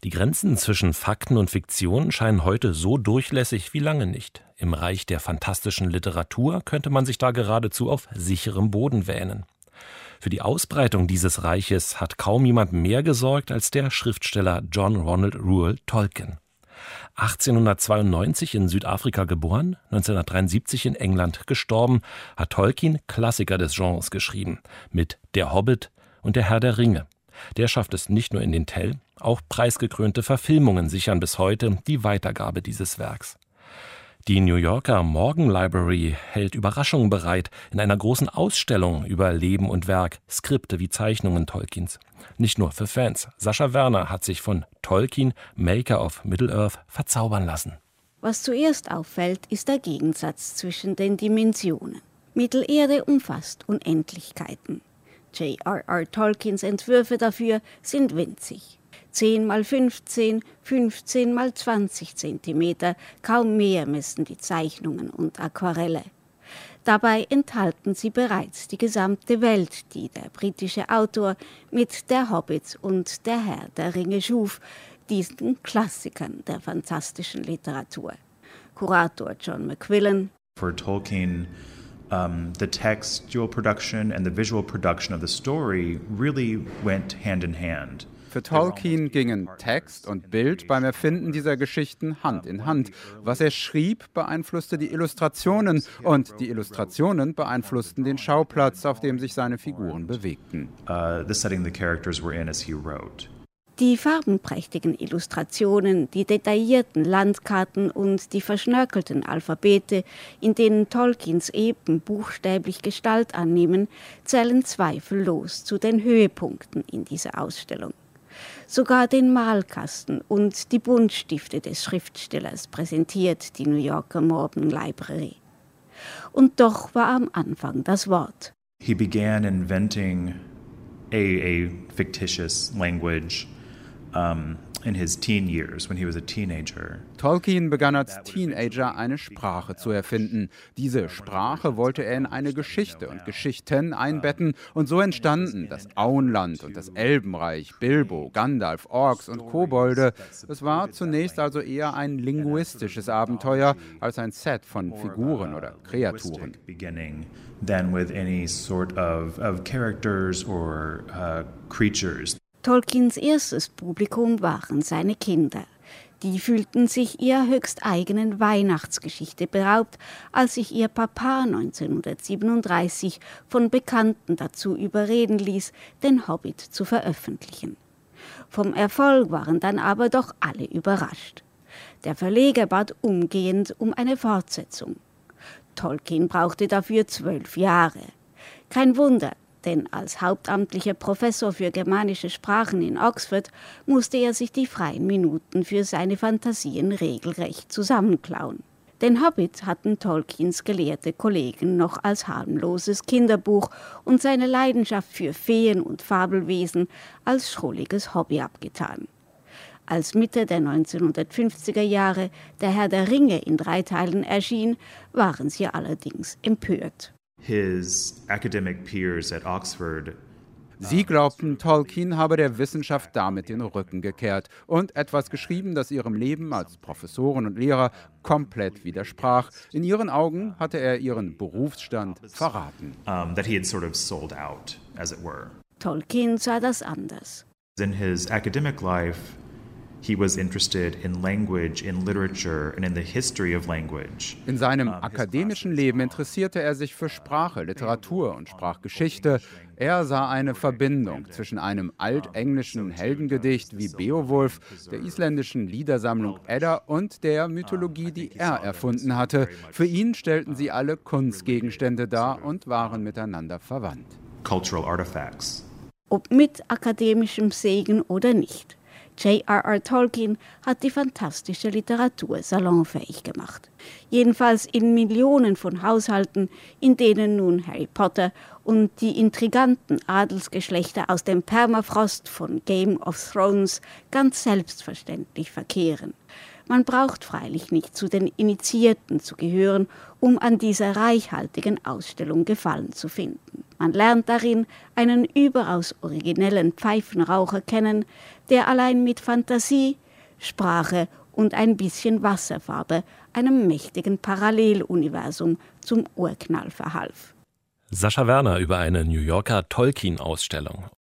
Die Grenzen zwischen Fakten und Fiktion scheinen heute so durchlässig wie lange nicht. Im Reich der fantastischen Literatur könnte man sich da geradezu auf sicherem Boden wähnen. Für die Ausbreitung dieses Reiches hat kaum jemand mehr gesorgt als der Schriftsteller John Ronald Reuel Tolkien. 1892 in Südafrika geboren, 1973 in England gestorben, hat Tolkien Klassiker des Genres geschrieben, mit Der Hobbit und Der Herr der Ringe. Der schafft es nicht nur in den Tell, auch preisgekrönte Verfilmungen sichern bis heute die Weitergabe dieses Werks. Die New Yorker Morgan Library hält Überraschungen bereit in einer großen Ausstellung über Leben und Werk, Skripte wie Zeichnungen Tolkiens. Nicht nur für Fans. Sascha Werner hat sich von Tolkien, Maker of Middle-earth, verzaubern lassen. Was zuerst auffällt, ist der Gegensatz zwischen den Dimensionen. Mittelerde umfasst Unendlichkeiten. J.R.R. Tolkiens Entwürfe dafür sind winzig. 10 mal 15, 15 mal 20 Zentimeter, kaum mehr messen die Zeichnungen und Aquarelle. Dabei enthalten sie bereits die gesamte Welt, die der britische Autor mit Der Hobbit und Der Herr der Ringe schuf, diesen Klassikern der fantastischen Literatur. Kurator John McQuillan: For Tolkien, the textual production and the visual production of the story really went hand in hand. Für Tolkien gingen Text und Bild beim Erfinden dieser Geschichten Hand in Hand. Was er schrieb, beeinflusste die Illustrationen und die Illustrationen beeinflussten den Schauplatz, auf dem sich seine Figuren bewegten. The setting the characters were in as he wrote. Die farbenprächtigen Illustrationen, die detaillierten Landkarten und die verschnörkelten Alphabete, in denen Tolkiens Epen buchstäblich Gestalt annehmen, zählen zweifellos zu den Höhepunkten in dieser Ausstellung. Sogar den Malkasten und die Buntstifte des Schriftstellers präsentiert die New Yorker Morgan Library. Und doch war am Anfang das Wort. He began inventing a fictitious language in his teen years, when he was a teenager. Tolkien begann als Teenager eine Sprache zu erfinden. Diese Sprache wollte er in eine Geschichte und Geschichten einbetten und so entstanden das Auenland und das Elbenreich, Bilbo, Gandalf, Orks und Kobolde. Es war zunächst also eher ein linguistisches Abenteuer als ein Set von Figuren oder Kreaturen. Than with any sort of characters or creatures. Tolkiens erstes Publikum waren seine Kinder. Die fühlten sich ihrer höchst eigenen Weihnachtsgeschichte beraubt, als sich ihr Papa 1937 von Bekannten dazu überreden ließ, den Hobbit zu veröffentlichen. Vom Erfolg waren dann aber doch alle überrascht. Der Verleger bat umgehend um eine Fortsetzung. Tolkien brauchte dafür 12 Jahre. Kein Wunder, denn als hauptamtlicher Professor für germanische Sprachen in Oxford musste er sich die freien Minuten für seine Fantasien regelrecht zusammenklauen. Den Hobbit hatten Tolkiens gelehrte Kollegen noch als harmloses Kinderbuch und seine Leidenschaft für Feen und Fabelwesen als schrulliges Hobby abgetan. Als Mitte der 1950er Jahre der Herr der Ringe in 3 Teilen erschien, waren sie allerdings empört. His academic peers at Oxford. Sie glaubten, Tolkien habe der Wissenschaft damit den Rücken gekehrt und etwas geschrieben, das ihrem Leben als Professoren und Lehrer komplett widersprach. In ihren Augen hatte er ihren Berufsstand verraten. That he had sort of sold out, as it were. Tolkien sah das anders. In his academic life, he was interested in language, in literature and in the history of language. In seinem akademischen Leben interessierte er sich für Sprache, Literatur und Sprachgeschichte. Er sah eine Verbindung zwischen einem altenglischen Heldengedicht wie Beowulf, der isländischen Liedersammlung Edda und der Mythologie, die er erfunden hatte. Für ihn stellten sie alle Kunstgegenstände dar und waren miteinander verwandt. Cultural artifacts. Ob mit akademischem Segen oder nicht. J.R.R. Tolkien hat die fantastische Literatur salonfähig gemacht. Jedenfalls in Millionen von Haushalten, in denen nun Harry Potter und die intriganten Adelsgeschlechter aus dem Permafrost von Game of Thrones ganz selbstverständlich verkehren. Man braucht freilich nicht zu den Initiierten zu gehören, um an dieser reichhaltigen Ausstellung Gefallen zu finden. Man lernt darin einen überaus originellen Pfeifenraucher kennen, der allein mit Fantasie, Sprache und ein bisschen Wasserfarbe einem mächtigen Paralleluniversum zum Urknall verhalf. Sascha Werner über eine New Yorker Tolkien-Ausstellung.